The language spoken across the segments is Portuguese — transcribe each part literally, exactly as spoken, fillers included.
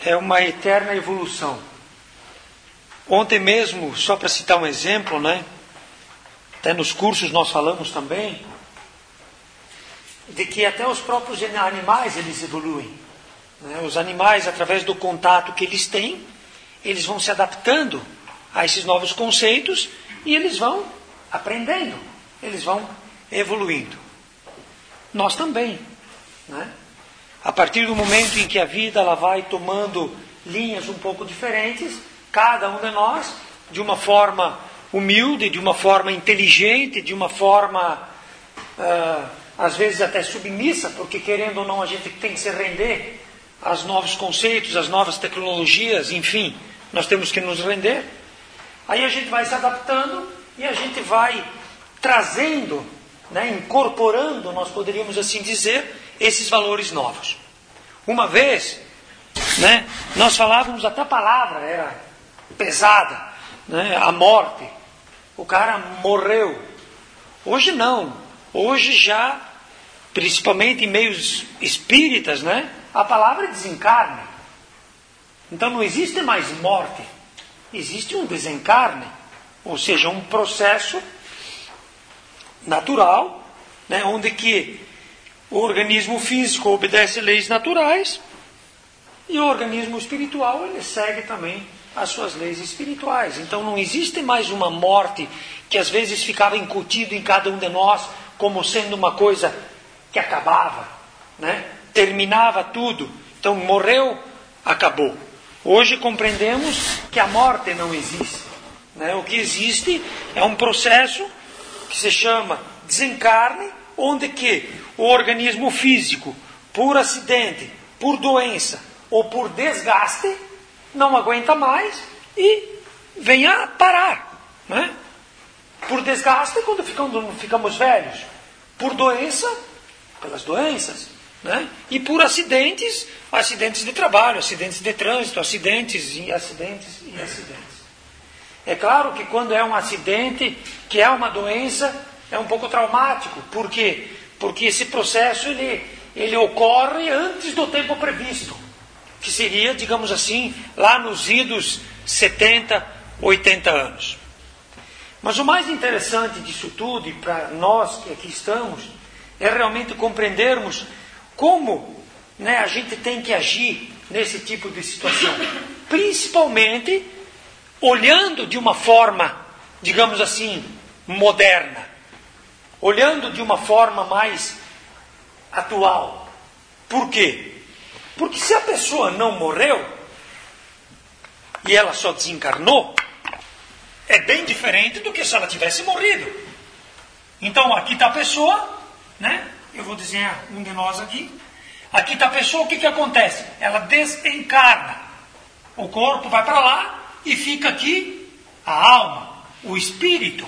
é uma eterna evolução. Ontem mesmo, só para citar um exemplo, né? Até nos cursos nós falamos também, de que até os próprios animais eles evoluem. Né? Os animais, através do contato que eles têm, eles vão se adaptando a esses novos conceitos e eles vão aprendendo, eles vão evoluindo. Nós também. Né? A partir do momento em que a vida ela vai tomando linhas um pouco diferentes, cada um de nós, de uma forma humilde, de uma forma inteligente, de uma forma, uh, às vezes até submissa, porque querendo ou não a gente tem que se render aos novos conceitos, às novas tecnologias, enfim, nós temos que nos render. Aí a gente vai se adaptando e a gente vai trazendo, né, incorporando, nós poderíamos assim dizer, esses valores novos. Uma vez, né, nós falávamos, até a palavra era pesada, né, a morte. O cara morreu. Hoje não. Hoje já, principalmente em meios espíritas, né, a palavra é desencarne. Então não existe mais morte. Existe um desencarne. Ou seja, um processo natural, né, onde que o organismo físico obedece leis naturais e o organismo espiritual ele segue também as suas leis espirituais. Então não existe mais uma morte que às vezes ficava incutido em cada um de nós como sendo uma coisa que acabava, né? Terminava tudo. Então morreu, acabou. Hoje compreendemos que a morte não existe, né? O que existe é um processo que se chama desencarne, onde que o organismo físico, por acidente, por doença ou por desgaste, não aguenta mais e vem a parar. Né? Por desgaste, quando ficamos, ficamos velhos. Por doença, pelas doenças. Né? E por acidentes, acidentes de trabalho, acidentes de trânsito, acidentes e acidentes e acidentes. É claro que quando é um acidente, que é uma doença, é um pouco traumático. Por quê? Porque esse processo ele, ele ocorre antes do tempo previsto. Que seria, digamos assim, lá nos idos setenta, oitenta anos. Mas o mais interessante disso tudo, e para nós que aqui estamos, é realmente compreendermos como, né, a gente tem que agir nesse tipo de situação. Principalmente olhando de uma forma, digamos assim, moderna. Olhando de uma forma mais atual. Por quê? Porque se a pessoa não morreu e ela só desencarnou, é bem diferente do que se ela tivesse morrido. Então aqui está a pessoa, né? Eu vou desenhar um de nós aqui. Aqui está a pessoa, o que, que acontece? Ela desencarna. O corpo vai para lá e fica aqui a alma, o espírito.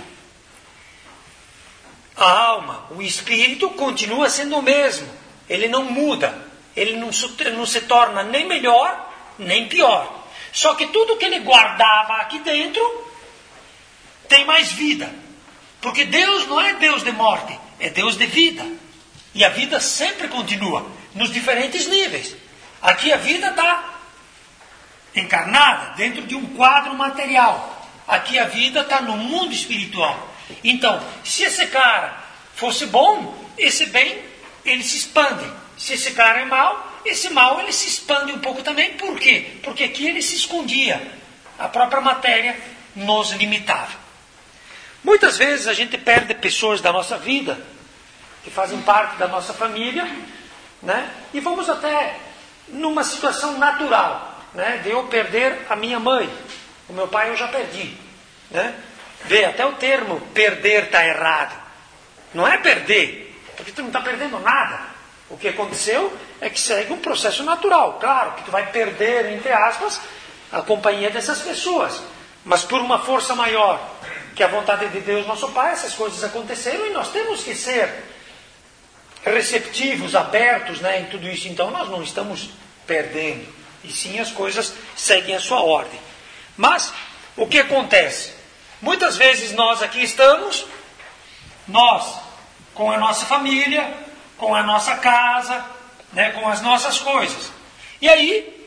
A alma, o espírito continua sendo o mesmo. Ele não muda. Ele não se, não se torna nem melhor, nem pior. Só que tudo que ele guardava aqui dentro tem mais vida. Porque Deus não é Deus de morte, é Deus de vida. E a vida sempre continua, nos diferentes níveis. Aqui a vida está encarnada dentro de um quadro material. Aqui a vida está no mundo espiritual. Então, se esse cara fosse bom, esse bem, ele se expande. Se esse cara é mau, esse mal ele se expande um pouco também. Por quê? Porque aqui ele se escondia. A própria matéria nos limitava. Muitas vezes a gente perde pessoas da nossa vida, que fazem parte da nossa família, né? E vamos até numa situação natural, né? De eu perder a minha mãe. O meu pai eu já perdi. Né? Vê, até o termo perder está errado. Não é perder, porque tu não está perdendo nada. O que aconteceu é que segue um processo natural. Claro que tu vai perder, entre aspas, a companhia dessas pessoas. Mas por uma força maior, que a vontade de Deus, nosso Pai, essas coisas aconteceram e nós temos que ser receptivos, abertos, né, em tudo isso. Então nós não estamos perdendo. E sim as coisas seguem a sua ordem. Mas o que acontece? Muitas vezes nós aqui estamos, nós com a nossa família, com a nossa casa, né, com as nossas coisas. E aí,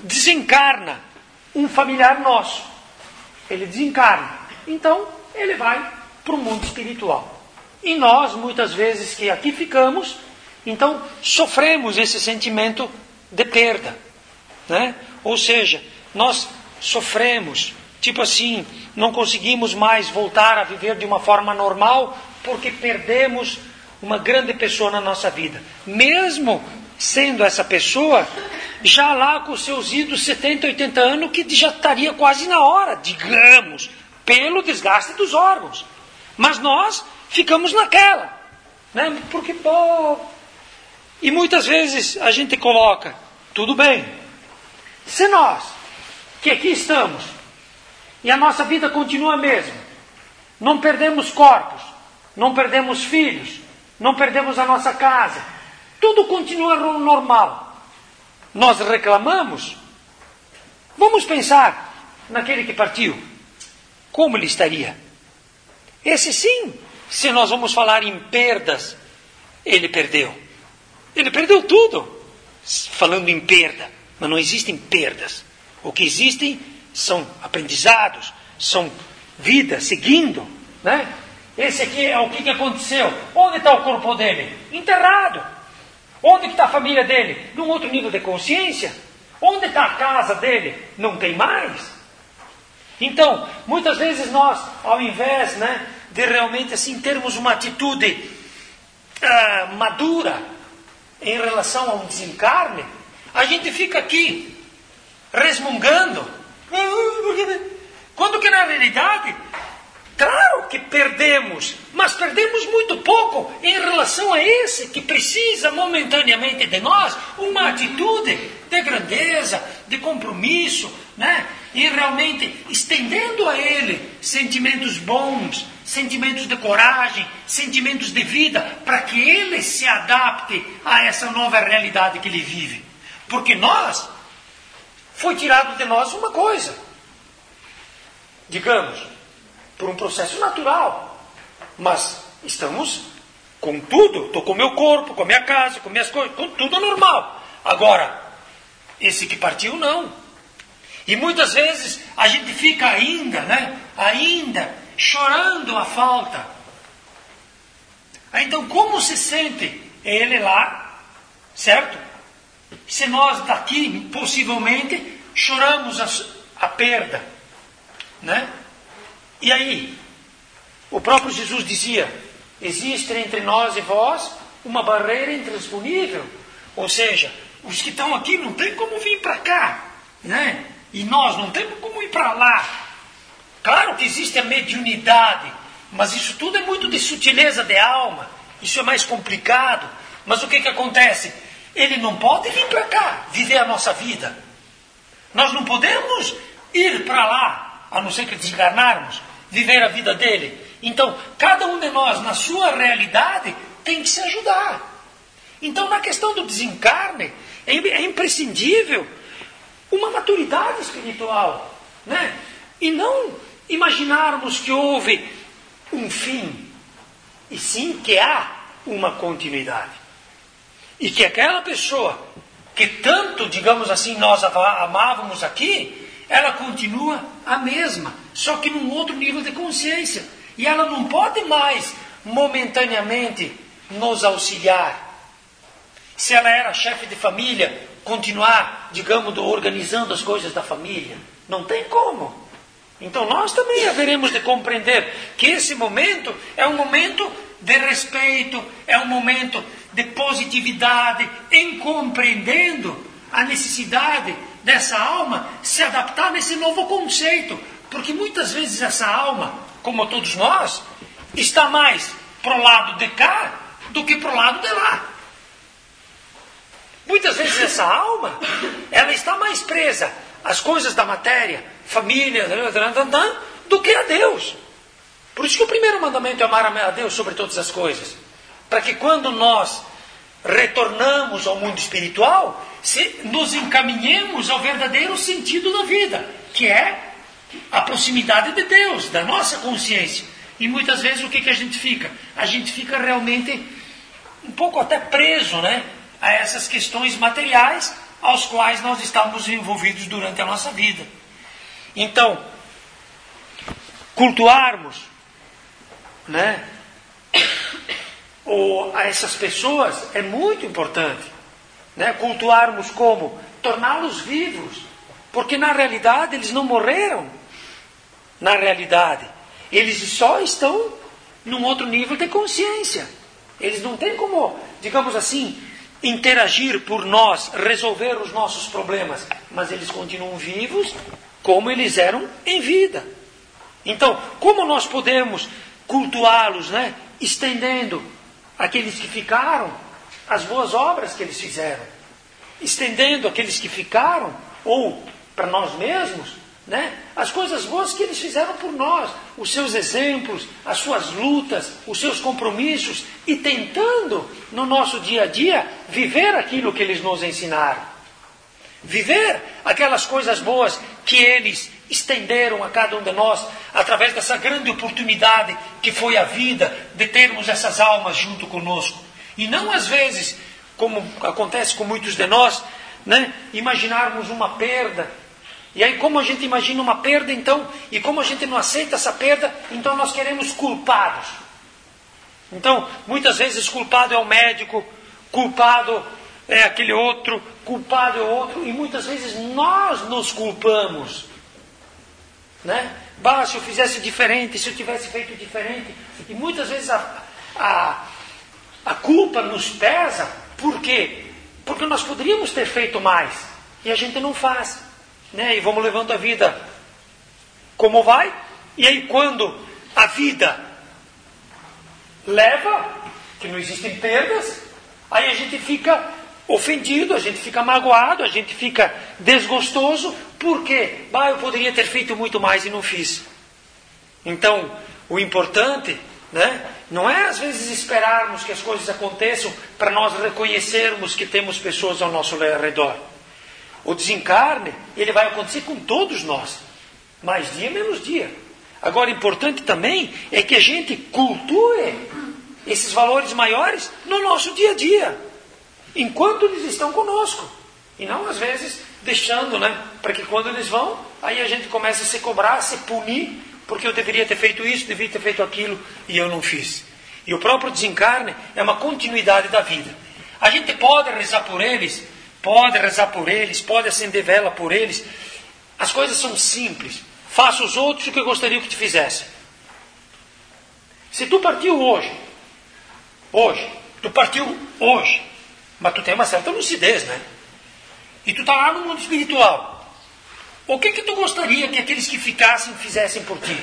desencarna um familiar nosso. Ele desencarna. Então, ele vai para o mundo espiritual. E nós, muitas vezes que aqui ficamos, então sofremos esse sentimento de perda, né? Ou seja, nós sofremos, tipo assim, não conseguimos mais voltar a viver de uma forma normal porque perdemos uma grande pessoa na nossa vida. Mesmo sendo essa pessoa já lá com seus idos setenta, oitenta anos, que já estaria quase na hora, digamos, pelo desgaste dos órgãos. Mas nós ficamos naquela, né? Porque, pô... E muitas vezes a gente coloca, tudo bem, se nós, que aqui estamos, e a nossa vida continua a mesma, não perdemos corpos, não perdemos filhos, não perdemos a nossa casa, tudo continua normal, nós reclamamos, vamos pensar naquele que partiu, como ele estaria? Esse sim, se nós vamos falar em perdas, ele perdeu. Ele perdeu tudo, falando em perda, mas não existem perdas. O que existem são aprendizados, são vidas seguindo, né? Esse aqui é o que aconteceu. Onde está o corpo dele? Enterrado. Onde está a família dele? Num outro nível de consciência. Onde está a casa dele? Não tem mais. Então, muitas vezes nós, ao invés, né, de realmente assim termos uma atitude uh, madura em relação a um desencarne, a gente fica aqui resmungando, quando que na realidade, claro que perdemos, mas perdemos muito pouco em relação a esse que precisa momentaneamente de nós uma atitude de grandeza, de compromisso, né? E realmente estendendo a ele sentimentos bons, sentimentos de coragem, sentimentos de vida, para que ele se adapte a essa nova realidade que ele vive. Porque nós, foi tirado de nós uma coisa, digamos, por um processo natural, mas estamos com tudo, estou com o meu corpo, com a minha casa, com minhas coisas, com tudo normal. Agora, esse que partiu não. E muitas vezes a gente fica ainda, né, ainda chorando a falta. Então, como se sente ele lá, certo? Se nós daqui, possivelmente, choramos a, a perda, né? E aí, o próprio Jesus dizia, existe entre nós e vós uma barreira intransponível. Ou seja, os que estão aqui não tem como vir para cá, né? E nós não temos como ir para lá. Claro que existe a mediunidade, mas isso tudo é muito de sutileza de alma. Isso é mais complicado. Mas o que, que acontece? Ele não pode vir para cá, viver a nossa vida. Nós não podemos ir para lá, a não ser que desencarnarmos, viver a vida dele. Então, cada um de nós, na sua realidade, tem que se ajudar. Então, na questão do desencarne, é imprescindível uma maturidade espiritual, né? E não imaginarmos que houve um fim, e sim que há uma continuidade. E que aquela pessoa que tanto, digamos assim, nós amávamos aqui, ela continua a mesma, só que num outro nível de consciência. E ela não pode mais, momentaneamente, nos auxiliar. Se ela era chefe de família, continuar, digamos, organizando as coisas da família. Não tem como. Então nós também haveremos de compreender que esse momento é um momento de respeito, é um momento de positividade, em compreendendo a necessidade dessa alma se adaptar nesse novo conceito. Porque muitas vezes essa alma, como todos nós, está mais para o lado de cá do que para o lado de lá. Muitas vezes essa alma, ela está mais presa às coisas da matéria, família, do que a Deus. Por isso que o primeiro mandamento é amar a Deus sobre todas as coisas. Para que quando nós retornamos ao mundo espiritual, se nos encaminhemos ao verdadeiro sentido da vida, que é a proximidade de Deus, da nossa consciência. E muitas vezes o que, que a gente fica? A gente fica realmente um pouco até preso, né, a essas questões materiais, aos quais nós estamos envolvidos durante a nossa vida. Então, cultuarmos, né, ou a essas pessoas é muito importante, né? Cultuarmos como? Torná-los vivos, porque na realidade eles não morreram. Na realidade, eles só estão num outro nível de consciência. Eles não têm como, digamos assim, interagir por nós, resolver os nossos problemas, mas eles continuam vivos como eles eram em vida. Então, como nós podemos cultuá-los, né? Estendendo aqueles que ficaram, as boas obras que eles fizeram, estendendo aqueles que ficaram, ou para nós mesmos, né? As coisas boas que eles fizeram por nós, os seus exemplos, as suas lutas, os seus compromissos, e tentando no nosso dia a dia viver aquilo que eles nos ensinaram, viver aquelas coisas boas que eles estenderam a cada um de nós, através dessa grande oportunidade que foi a vida de termos essas almas junto conosco. E não às vezes, como acontece com muitos de nós, né, imaginarmos uma perda. E aí, como a gente imagina uma perda, então, e como a gente não aceita essa perda, então nós queremos culpados. Então, muitas vezes culpado é o médico, culpado é aquele outro, culpado é o outro, e muitas vezes nós nos culpamos, né? Bah, se eu fizesse diferente, se eu tivesse feito diferente. E muitas vezes a, a, a culpa nos pesa. Por quê? Porque nós poderíamos ter feito mais e a gente não faz, né? E vamos levando a vida como vai. E aí quando a vida leva, que não existem perdas, aí a gente fica ofendido, a gente fica magoado, a gente fica desgostoso. Por quê? Bah, eu poderia ter feito muito mais e não fiz. Então, o importante, né, não é às vezes esperarmos que as coisas aconteçam para nós reconhecermos que temos pessoas ao nosso redor. O desencarne, ele vai acontecer com todos nós, mais dia menos dia. Agora, importante também é que a gente cultue esses valores maiores no nosso dia a dia, enquanto eles estão conosco. E não às vezes deixando, né, para que quando eles vão, aí a gente começa a se cobrar, a se punir, porque eu deveria ter feito isso, deveria ter feito aquilo, e eu não fiz. E o próprio desencarne é uma continuidade da vida. A gente pode rezar por eles, pode rezar por eles, pode acender vela por eles. As coisas são simples. Faça os outros o que eu gostaria que te fizesse. Se tu partiu hoje, hoje, tu partiu hoje, mas tu tem uma certa lucidez, né? E tu está lá no mundo espiritual. O que que tu gostaria que aqueles que ficassem fizessem por ti?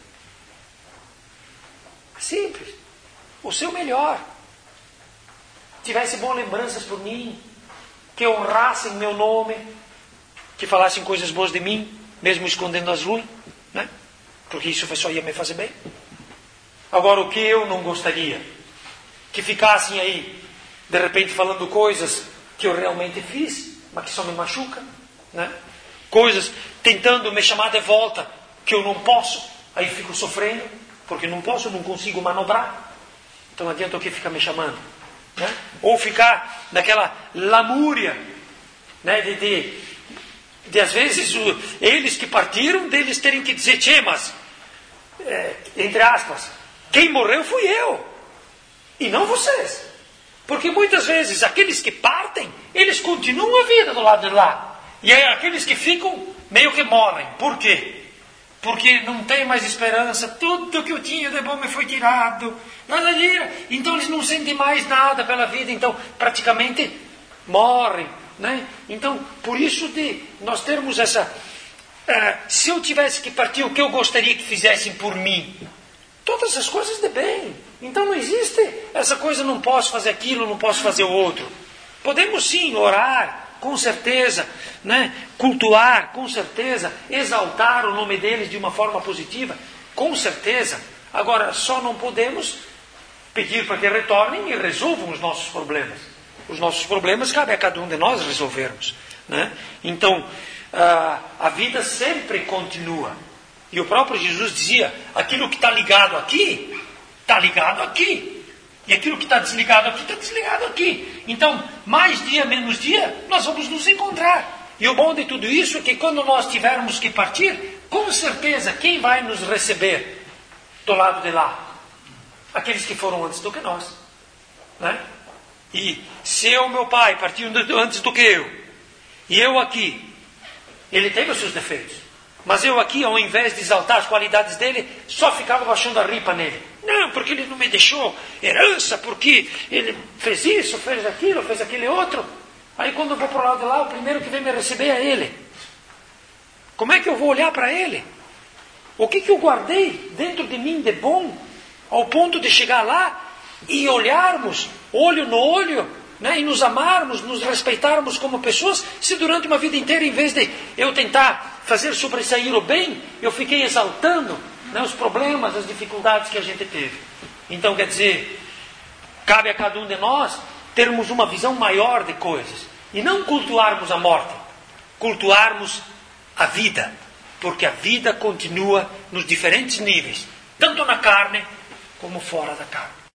Simples. O seu melhor. Tivesse boas lembranças por mim, que honrassem meu nome, que falassem coisas boas de mim, mesmo escondendo as ruins, né? Porque isso só ia me fazer bem. Agora, o que eu não gostaria? Que ficassem aí, de repente, falando coisas que eu realmente fiz, mas que só me machucam, né? Coisas tentando me chamar de volta, que eu não posso, aí fico sofrendo, porque não posso, não consigo manobrar. Então adianta o que ficar me chamando, né? Ou ficar naquela lamúria, né? de, de, de às vezes o, eles que partiram, deles terem que dizer, tchê, mas é, entre aspas, quem morreu fui eu e não vocês. Porque muitas vezes aqueles que partem, eles continuam a vida do lado de lá. E aí aqueles que ficam, meio que morrem. Por quê? Porque não tem mais esperança. Tudo que eu tinha de bom me foi tirado. Nada de... Então eles não sentem mais nada pela vida. Então praticamente morrem, né? Então por isso de nós termos essa... Uh, se eu tivesse que partir, o que eu gostaria que fizessem por mim? Todas essas coisas de bem. Então não existe essa coisa, não posso fazer aquilo, não posso fazer o outro. Podemos sim orar, com certeza, né? Cultuar, com certeza, exaltar o nome deles de uma forma positiva, com certeza. Agora, só não podemos pedir para que retornem e resolvam os nossos problemas. Os nossos problemas cabe a cada um de nós resolvermos, né? Então, a, a vida sempre continua. E o próprio Jesus dizia, aquilo que está ligado aqui, está ligado aqui. E aquilo que está desligado aqui, está desligado aqui. Então, mais dia, menos dia, nós vamos nos encontrar. E o bom de tudo isso é que quando nós tivermos que partir, com certeza, quem vai nos receber do lado de lá? Aqueles que foram antes do que nós. Né? E se o meu pai partiu antes do que eu, e eu aqui, ele teve os seus defeitos, mas eu aqui, ao invés de exaltar as qualidades dele, só ficava baixando a ripa nele. Não, porque ele não me deixou herança, porque ele fez isso, fez aquilo, fez aquele outro. Aí quando eu vou para o lado de lá, o primeiro que vem me receber é ele. Como é que eu vou olhar para ele? O que, que eu guardei dentro de mim de bom, ao ponto de chegar lá e olharmos, olho no olho, né, e nos amarmos, nos respeitarmos como pessoas, se durante uma vida inteira, em vez de eu tentar fazer sobressair o bem, eu fiquei exaltando, né, os problemas, as dificuldades que a gente teve. Então, quer dizer, cabe a cada um de nós termos uma visão maior de coisas e não cultuarmos a morte, cultuarmos a vida, porque a vida continua nos diferentes níveis, tanto na carne como fora da carne.